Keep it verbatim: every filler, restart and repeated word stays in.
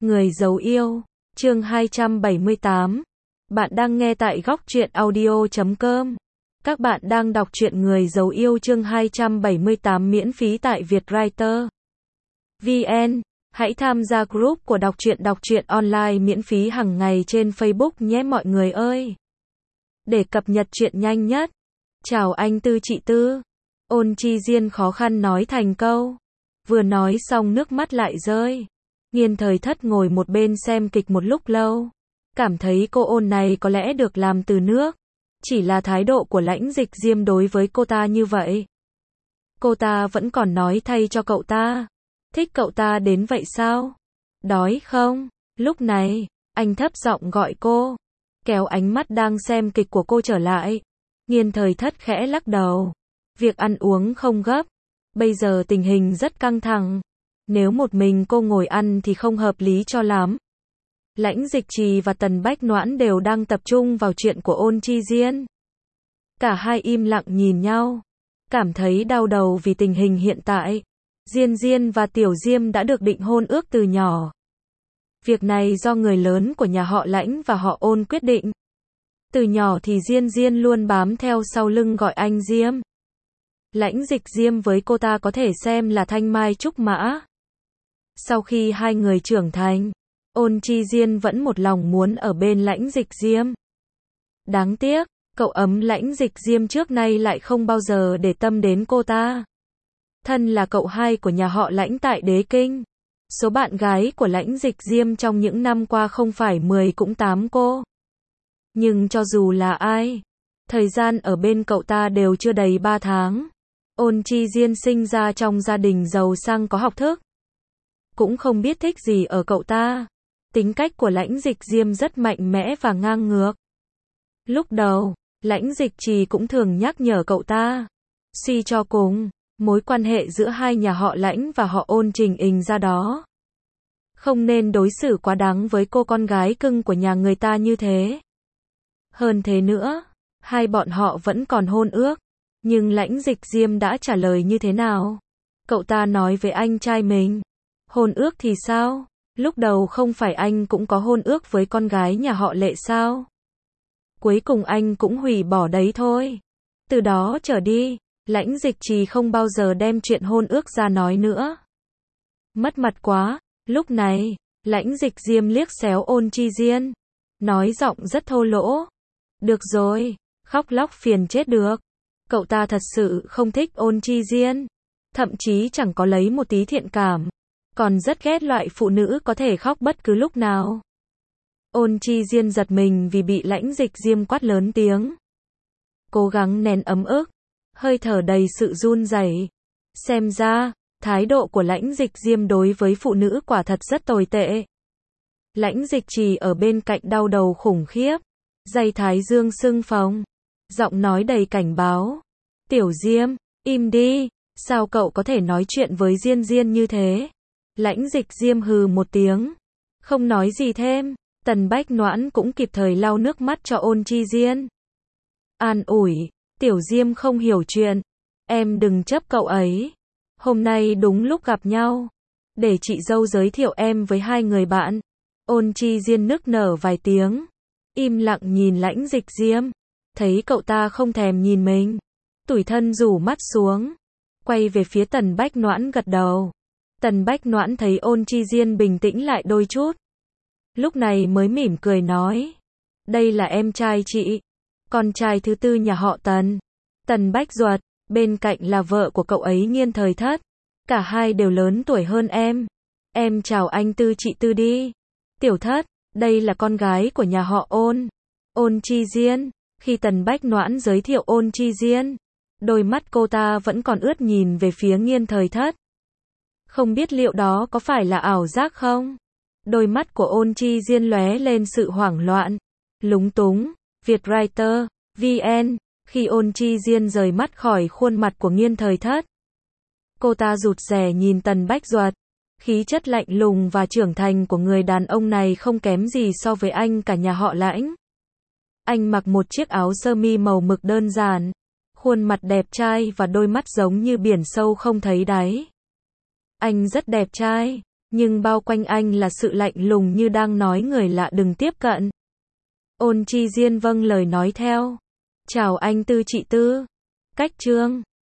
Người giấu yêu, chương hai trăm bảy mươi tám. Bạn đang nghe tại góc truyện audio chấm com. Các bạn đang đọc truyện Người giấu yêu chương hai trăm bảy mươi tám miễn phí tại Vietwriter vê en. Hãy tham gia group của đọc truyện đọc truyện online miễn phí hàng ngày trên Facebook nhé mọi người ơi. Để cập nhật truyện nhanh nhất. Chào anh Tư chị Tư. Ôn Chi Diên khó khăn nói thành câu. Vừa nói xong nước mắt lại rơi. Nghiên Thời Thất ngồi một bên xem kịch một lúc lâu. Cảm thấy cô Ôn này có lẽ được làm từ nước. Chỉ là thái độ của Lãnh Dịch Diêm đối với cô ta như vậy. Cô ta vẫn còn nói thay cho cậu ta. Thích cậu ta đến vậy sao? Đói không? Lúc này, anh thấp giọng gọi cô. Kéo ánh mắt đang xem kịch của cô trở lại. Nghiên Thời Thất khẽ lắc đầu. Việc ăn uống không gấp. Bây giờ tình hình rất căng thẳng. Nếu một mình cô ngồi ăn thì không hợp lý cho lắm. Lãnh Dịch Trì và Tần Bách Noãn đều đang tập trung vào chuyện của Ôn Chi Diên. Cả hai im lặng nhìn nhau. Cảm thấy đau đầu vì tình hình hiện tại. Diên Diên và Tiểu Diêm đã được định hôn ước từ nhỏ. Việc này do người lớn của nhà họ Lãnh và họ Ôn quyết định. Từ nhỏ thì Diên Diên luôn bám theo sau lưng gọi anh Diêm. Lãnh Dịch Diêm với cô ta có thể xem là thanh mai trúc mã. Sau khi hai người trưởng thành, Ôn Chi Diên vẫn một lòng muốn ở bên Lãnh Dịch Diêm. Đáng tiếc, cậu ấm Lãnh Dịch Diêm trước nay lại không bao giờ để tâm đến cô ta. Thân là cậu hai của nhà họ Lãnh tại Đế Kinh. Số bạn gái của Lãnh Dịch Diêm trong những năm qua không phải mười cũng tám cô. Nhưng cho dù là ai, thời gian ở bên cậu ta đều chưa đầy ba tháng. Ôn Chi Diên sinh ra trong gia đình giàu sang có học thức. Cũng không biết thích gì ở cậu ta. Tính cách của Lãnh Dịch Diêm rất mạnh mẽ và ngang ngược. Lúc đầu, Lãnh Dịch Trì cũng thường nhắc nhở cậu ta. Suy cho cùng, mối quan hệ giữa hai nhà họ Lãnh và họ Ôn trình hình ra đó. Không nên đối xử quá đáng với cô con gái cưng của nhà người ta như thế. Hơn thế nữa, hai bọn họ vẫn còn hôn ước. Nhưng Lãnh Dịch Diêm đã trả lời như thế nào? Cậu ta nói với anh trai mình. Hôn ước thì sao? Lúc đầu không phải anh cũng có hôn ước với con gái nhà họ Lệ sao? Cuối cùng anh cũng hủy bỏ đấy thôi. Từ đó trở đi, Lãnh Dịch Trì không bao giờ đem chuyện hôn ước ra nói nữa. Mất mặt quá. Lúc này, Lãnh Dịch Diêm liếc xéo Ôn Chi Diên. Nói giọng rất thô lỗ. Được rồi, khóc lóc phiền chết được. Cậu ta thật sự không thích Ôn Chi Diên. Thậm chí chẳng có lấy một tí thiện cảm. Còn rất ghét loại phụ nữ có thể khóc bất cứ lúc nào. Ôn Chi Diên giật mình vì bị Lãnh Dịch Diêm quát lớn tiếng. Cố gắng nén ấm ức. Hơi thở đầy sự run rẩy. Xem ra, thái độ của Lãnh Dịch Diêm đối với phụ nữ quả thật rất tồi tệ. Lãnh Dịch Trì ở bên cạnh đau đầu khủng khiếp. Dây thái dương sưng phồng. Giọng nói đầy cảnh báo. Tiểu Diêm, im đi. Sao cậu có thể nói chuyện với Diên Diên như thế? Lãnh Dịch Diêm hừ một tiếng. Không nói gì thêm. Tần Bách Noãn cũng kịp thời lau nước mắt cho Ôn Chi Diên. An ủi. Tiểu Diêm không hiểu chuyện. Em đừng chấp cậu ấy. Hôm nay đúng lúc gặp nhau. Để chị dâu giới thiệu em với hai người bạn. Ôn Chi Diên nức nở vài tiếng. Im lặng nhìn Lãnh Dịch Diêm. Thấy cậu ta không thèm nhìn mình. Tủi thân rủ mắt xuống. Quay về phía Tần Bách Noãn gật đầu. Tần Bách Noãn thấy Ôn Chi Diên bình tĩnh lại đôi chút. Lúc này mới mỉm cười nói. Đây là em trai chị. Con trai thứ tư nhà họ Tần. Tần Bách Duật. Bên cạnh là vợ của cậu ấy Nghiên Thời Thất. Cả hai đều lớn tuổi hơn em. Em chào anh Tư chị Tư đi. Tiểu Thất. Đây là con gái của nhà họ Ôn. Ôn Chi Diên. Khi Tần Bách Noãn giới thiệu Ôn Chi Diên, đôi mắt cô ta vẫn còn ướt nhìn về phía Nghiên Thời Thất. Không biết liệu đó có phải là ảo giác không? Đôi mắt của Ôn Chi Diên lóe lên sự hoảng loạn, lúng túng. Vietwriter vê en. Khi Ôn Chi Diên rời mắt khỏi khuôn mặt của Nghiên Thời Thất, cô ta rụt rè nhìn Tần Bách Duật. Khí chất lạnh lùng và trưởng thành của người đàn ông này không kém gì so với anh cả nhà họ Lãnh. Anh mặc một chiếc áo sơ mi màu mực đơn giản, khuôn mặt đẹp trai và đôi mắt giống như biển sâu không thấy đáy. Anh rất đẹp trai, Nhưng bao quanh anh là sự lạnh lùng như đang nói người lạ đừng tiếp cận. Ôn Chi Diên vâng lời nói theo. Chào anh Tư chị Tư. Cách Trương.